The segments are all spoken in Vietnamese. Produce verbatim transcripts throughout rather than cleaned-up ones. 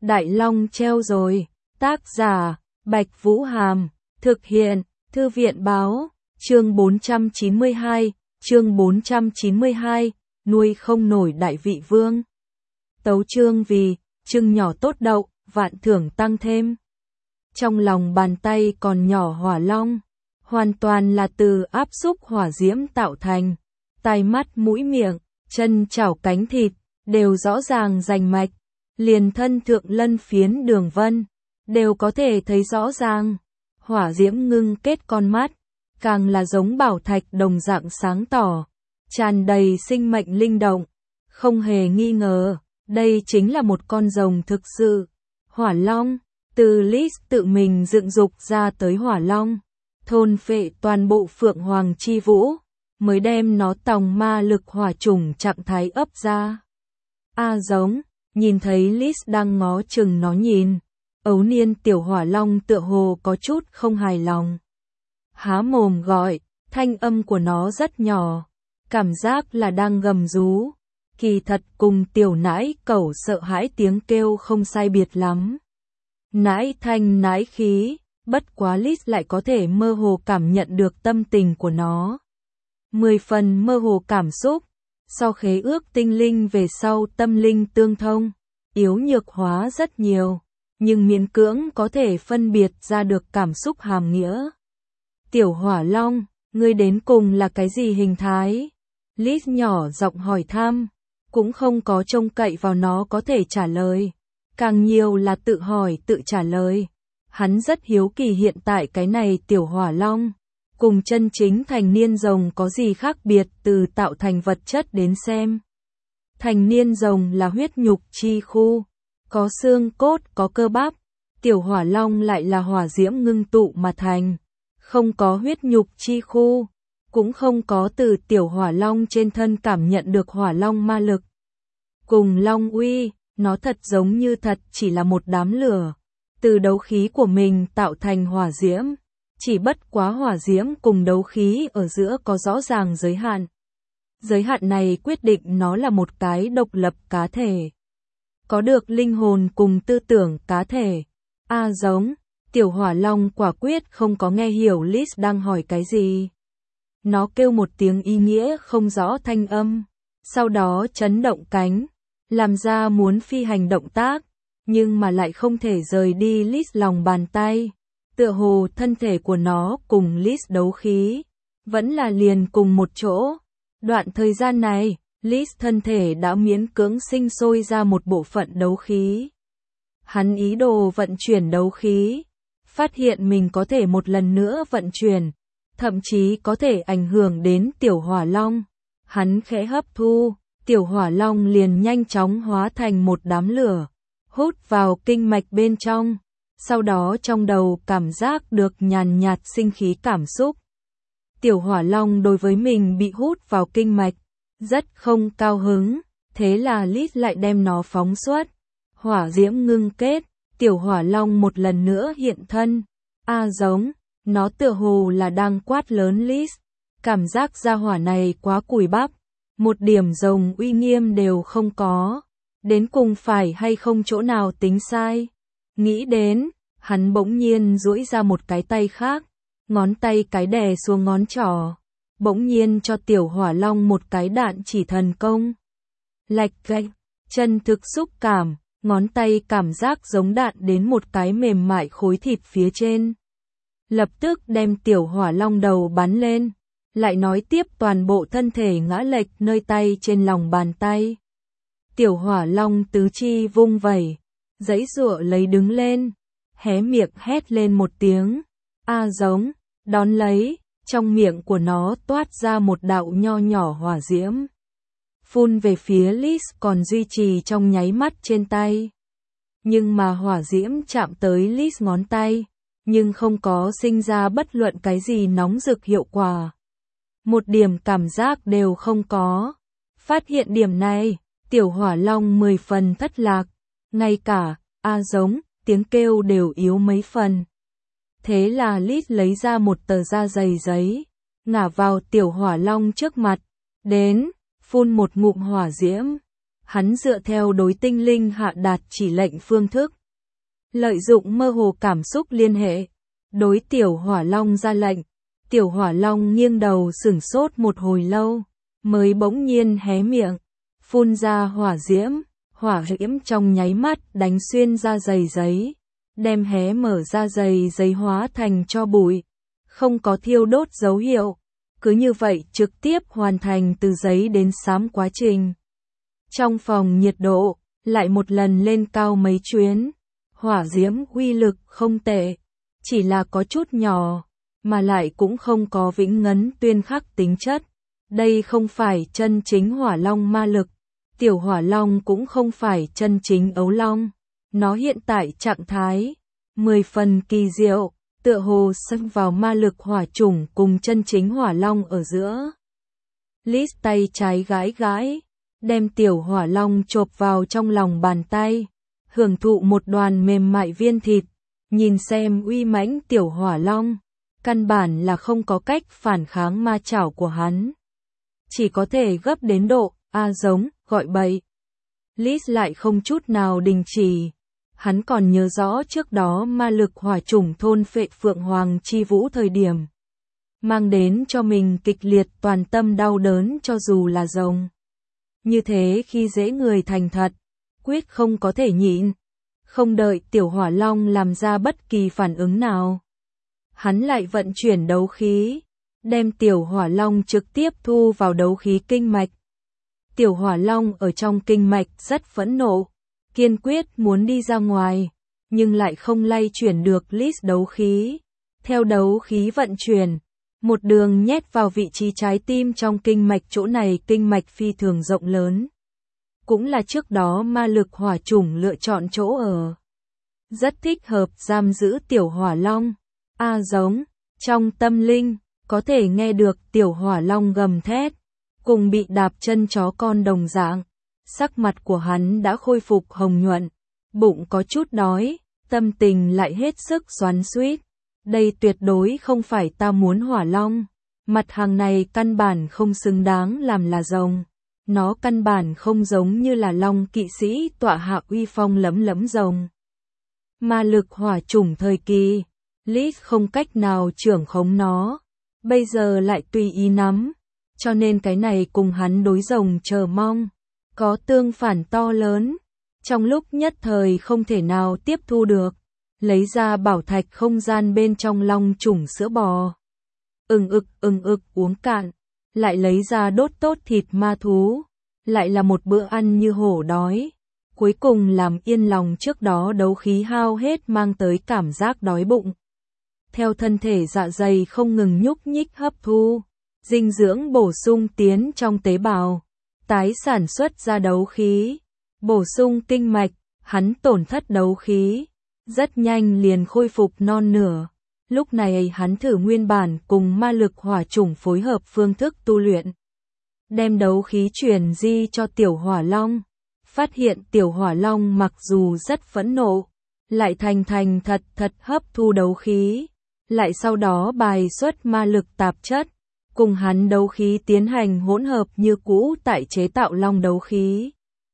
Đại Long treo rồi. Tác giả, Bạch Vũ Hàm. Thực hiện, Thư viện Báo. Chương bốn trăm chín mươi hai, chương bốn trăm chín mươi hai, nuôi không nổi đại vị vương. Tấu chương vì, chưng nhỏ tốt đậu, vạn thưởng tăng thêm. Trong lòng bàn tay còn nhỏ hỏa long, hoàn toàn là từ áp xúc hỏa diễm tạo thành. Tai mắt mũi miệng, chân chảo cánh thịt, đều rõ ràng rành mạch. Liền thân thượng lân phiến đường vân, đều có thể thấy rõ ràng. Hỏa diễm ngưng kết con mắt, càng là giống bảo thạch đồng dạng sáng tỏ, tràn đầy sinh mệnh linh động. Không hề nghi ngờ, đây chính là một con rồng thực sự. Hỏa long, từ Lis tự mình dựng dục ra tới hỏa long, thôn phệ toàn bộ phượng hoàng chi vũ, mới đem nó tòng ma lực hỏa chủng trạng thái ấp ra. A giống, nhìn thấy Lis đang ngó chừng nó nhìn, ấu niên tiểu hỏa long tựa hồ có chút không hài lòng. Há mồm gọi, thanh âm của nó rất nhỏ, cảm giác là đang gầm rú, kỳ thật cùng tiểu nãi cẩu sợ hãi tiếng kêu không sai biệt lắm. Nãi thanh nãi khí, bất quá Lis lại có thể mơ hồ cảm nhận được tâm tình của nó. Mười phần mơ hồ cảm xúc, so khế ước tinh linh về sau tâm linh tương thông, yếu nhược hóa rất nhiều, nhưng miễn cưỡng có thể phân biệt ra được cảm xúc hàm nghĩa. Tiểu hỏa long, ngươi đến cùng là cái gì hình thái? Lis nhỏ giọng hỏi thăm, cũng không có trông cậy vào nó có thể trả lời, càng nhiều là tự hỏi tự trả lời. Hắn rất hiếu kỳ hiện tại cái này tiểu hỏa long, cùng chân chính thành niên rồng có gì khác biệt từ tạo thành vật chất đến xem. Thành niên rồng là huyết nhục chi khu, có xương cốt có cơ bắp, tiểu hỏa long lại là hỏa diễm ngưng tụ mà thành, không có huyết nhục chi khu, cũng không có từ tiểu hỏa long trên thân cảm nhận được hỏa long ma lực. Cùng long uy, nó thật giống như thật chỉ là một đám lửa, từ đấu khí của mình tạo thành hỏa diễm, chỉ bất quá hỏa diễm cùng đấu khí ở giữa có rõ ràng giới hạn. Giới hạn này quyết định nó là một cái độc lập cá thể, có được linh hồn cùng tư tưởng cá thể. A giống, tiểu hỏa long quả quyết không có nghe hiểu Lis đang hỏi cái gì. Nó kêu một tiếng ý nghĩa không rõ thanh âm, sau đó chấn động cánh, làm ra muốn phi hành động tác, nhưng mà lại không thể rời đi Lis lòng bàn tay. Tựa hồ thân thể của nó cùng Lis đấu khí, vẫn là liền cùng một chỗ. Đoạn thời gian này, Lis thân thể đã miễn cưỡng sinh sôi ra một bộ phận đấu khí. Hắn ý đồ vận chuyển đấu khí, phát hiện mình có thể một lần nữa vận chuyển, thậm chí có thể ảnh hưởng đến tiểu hỏa long. Hắn khẽ hấp thu, tiểu hỏa long liền nhanh chóng hóa thành một đám lửa, hút vào kinh mạch bên trong. Sau đó trong đầu cảm giác được nhàn nhạt sinh khí cảm xúc. Tiểu hỏa long đối với mình bị hút vào kinh mạch, rất không cao hứng, thế là Lis lại đem nó phóng xuất. Hỏa diễm ngưng kết, tiểu hỏa long một lần nữa hiện thân. A giống, nó tựa hồ là đang quát lớn Lis, cảm giác ra hỏa này quá cùi bắp, một điểm rồng uy nghiêm đều không có, đến cùng phải hay không chỗ nào tính sai. Nghĩ đến, hắn bỗng nhiên duỗi ra một cái tay khác, ngón tay cái đè xuống ngón trỏ, bỗng nhiên cho tiểu hỏa long một cái đạn chỉ thần công. Lạch gạch, chân thực xúc cảm, ngón tay cảm giác giống đạn đến một cái mềm mại khối thịt phía trên. Lập tức đem tiểu hỏa long đầu bắn lên, lại nói tiếp toàn bộ thân thể ngã lệch nơi tay trên lòng bàn tay. Tiểu hỏa long tứ chi vung vẩy, giãy giụa lấy đứng lên, hé miệng hét lên một tiếng. A giống, đón lấy, trong miệng của nó toát ra một đạo nho nhỏ hỏa diễm, phun về phía Lis còn duy trì trong nháy mắt trên tay. Nhưng mà hỏa diễm chạm tới Lis ngón tay, nhưng không có sinh ra bất luận cái gì nóng rực hiệu quả. Một điểm cảm giác đều không có. Phát hiện điểm này, tiểu hỏa long mười phần thất lạc, ngay cả A giống, tiếng kêu đều yếu mấy phần. Thế là Lis lấy ra một tờ da dày giấy, ngả vào tiểu hỏa long trước mặt, đến, phun một ngụm hỏa diễm. hắn dựa theo đối tinh linh hạ đạt chỉ lệnh phương thức. Lợi dụng mơ hồ cảm xúc liên hệ, đối tiểu hỏa long ra lệnh. Tiểu hỏa long nghiêng đầu sửng sốt một hồi lâu, mới bỗng nhiên hé miệng, phun ra hỏa diễm, hỏa diễm trong nháy mắt đánh xuyên ra giày giấy, đem hé mở ra giày giấy hóa thành tro bụi, không có thiêu đốt dấu hiệu, cứ như vậy trực tiếp hoàn thành từ giấy đến xám quá trình. Trong phòng nhiệt độ, lại một lần lên cao mấy chuyến, hỏa diễm uy lực không tệ, chỉ là có chút nhỏ, mà lại cũng không có vĩnh ngấn tuyên khắc tính chất. Đây không phải chân chính hỏa long ma lực, tiểu hỏa long cũng không phải chân chính ấu long. Nó hiện tại trạng thái, mười phần kỳ diệu, tựa hồ xâm vào ma lực hỏa chủng cùng chân chính hỏa long ở giữa. Liz tay trái gãi gãi, đem tiểu hỏa long chộp vào trong lòng bàn tay, hưởng thụ một đoàn mềm mại viên thịt, nhìn xem uy mãnh tiểu hỏa long. Căn bản là không có cách phản kháng ma chảo của hắn. Chỉ có thể gấp đến độ, a giống, gọi bậy. Liz lại không chút nào đình chỉ. Hắn còn nhớ rõ trước đó ma lực hỏa chủng thôn phệ phượng hoàng chi vũ thời điểm. Mang đến cho mình kịch liệt toàn tâm đau đớn cho dù là rồng. Như thế khi dễ người thành thật, quyết không có thể nhịn. Không đợi tiểu hỏa long làm ra bất kỳ phản ứng nào. Hắn lại vận chuyển đấu khí, đem tiểu hỏa long trực tiếp thu vào đấu khí kinh mạch. Tiểu hỏa long ở trong kinh mạch rất phẫn nộ, kiên quyết muốn đi ra ngoài, nhưng lại không lay chuyển được Liz đấu khí. Theo đấu khí vận chuyển, một đường nhét vào vị trí trái tim trong kinh mạch, chỗ này kinh mạch phi thường rộng lớn. Cũng là trước đó ma lực hỏa chủng lựa chọn chỗ ở. Rất thích hợp giam giữ tiểu hỏa long. A giống, trong tâm linh, có thể nghe được tiểu hỏa long gầm thét, cùng bị đạp chân chó con đồng dạng. Sắc mặt của hắn đã khôi phục hồng nhuận, bụng có chút đói, tâm tình lại hết sức xoắn xuýt. Đây tuyệt đối không phải ta muốn hỏa long. Mặt hàng này căn bản không xứng đáng làm là rồng. Nó căn bản không giống như là long kỵ sĩ tọa hạ uy phong lấm lấm rồng. Ma lực hỏa chủng thời kỳ, Liz không cách nào trưởng khống nó, bây giờ lại tùy ý nắm, cho nên cái này cùng hắn đối rồng chờ mong, có tương phản to lớn, trong lúc nhất thời không thể nào tiếp thu được, lấy ra bảo thạch không gian bên trong long chủng sữa bò. Ừng ực ừng ực uống cạn, lại lấy ra đốt tốt thịt ma thú, lại là một bữa ăn như hổ đói. Cuối cùng làm yên lòng trước đó đấu khí hao hết mang tới cảm giác đói bụng. Theo thân thể dạ dày không ngừng nhúc nhích hấp thu, dinh dưỡng bổ sung tiến trong tế bào, tái sản xuất ra đấu khí, bổ sung kinh mạch, hắn tổn thất đấu khí, rất nhanh liền khôi phục non nửa. Lúc này hắn thử nguyên bản cùng ma lực hỏa chủng phối hợp phương thức tu luyện, đem đấu khí truyền di cho tiểu hỏa long. Phát hiện tiểu hỏa long mặc dù rất phẫn nộ, lại thành thành thật thật hấp thu đấu khí, lại sau đó bài xuất ma lực tạp chất, cùng hắn đấu khí tiến hành hỗn hợp như cũ tại chế tạo long đấu khí.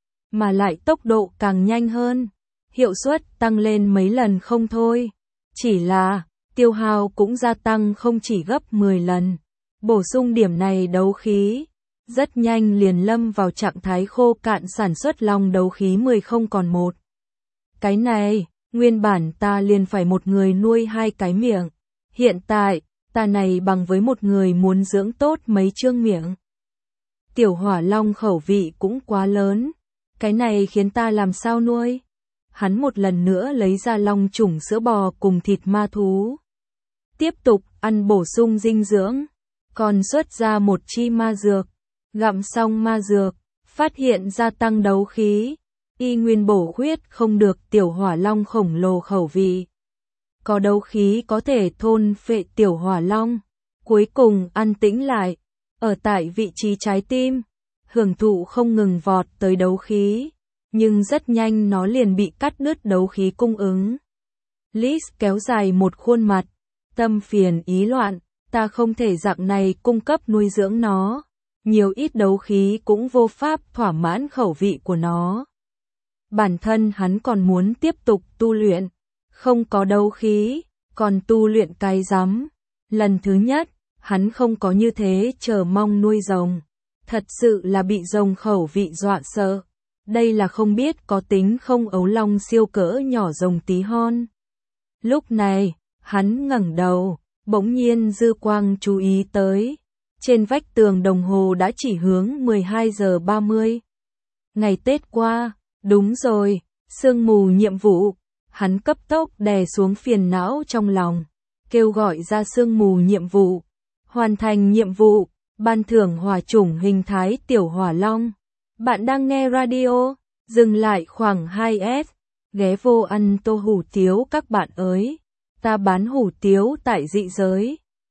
Mà lại tốc độ càng nhanh hơn, hiệu suất tăng lên mấy lần không thôi. Chỉ là, tiêu hao cũng gia tăng không chỉ gấp mười lần. Bổ sung điểm này đấu khí, rất nhanh liền lâm vào trạng thái khô cạn, sản xuất long đấu khí mười không còn một. Cái này, nguyên bản ta liền phải một người nuôi hai cái miệng. Hiện tại, ta này bằng với một người muốn dưỡng tốt mấy chương miệng. Tiểu hỏa long khẩu vị cũng quá lớn. Cái này khiến ta làm sao nuôi? Hắn một lần nữa lấy ra long chủng sữa bò cùng thịt ma thú. Tiếp tục ăn bổ sung dinh dưỡng. Còn xuất ra một chi ma dược. Gặm xong ma dược, phát hiện gia tăng đấu khí, y nguyên bổ khuyết không được tiểu hỏa long khổng lồ khẩu vị. Có đấu khí có thể thôn phệ tiểu hỏa long, cuối cùng an tĩnh lại, ở tại vị trí trái tim, hưởng thụ không ngừng vọt tới đấu khí, nhưng rất nhanh nó liền bị cắt đứt đấu khí cung ứng. Liz kéo dài một khuôn mặt, tâm phiền ý loạn, ta không thể dạng này cung cấp nuôi dưỡng nó. nhiều ít đấu khí cũng vô pháp thỏa mãn khẩu vị của nó. Bản thân hắn còn muốn tiếp tục tu luyện, không có đấu khí, còn tu luyện cái rắm. Lần thứ nhất, hắn không có như thế chờ mong nuôi rồng, thật sự là bị rồng khẩu vị dọa sợ. Đây là không biết có tính không ấu long siêu cỡ nhỏ rồng tí hon. Lúc này, hắn ngẩng đầu, bỗng nhiên dư quang chú ý tới. Trên vách tường đồng hồ đã chỉ hướng mười hai giờ ba mươi. Ngày Tết qua, đúng rồi, sương mù nhiệm vụ. Hắn cấp tốc đè xuống phiền não trong lòng, kêu gọi ra sương mù nhiệm vụ. Hoàn thành nhiệm vụ, ban thưởng hỏa chủng hình thái tiểu hỏa long. Bạn đang nghe radio, dừng lại khoảng hai S, ghé vô ăn tô hủ tiếu các bạn ơi. Ta bán hủ tiếu tại dị giới.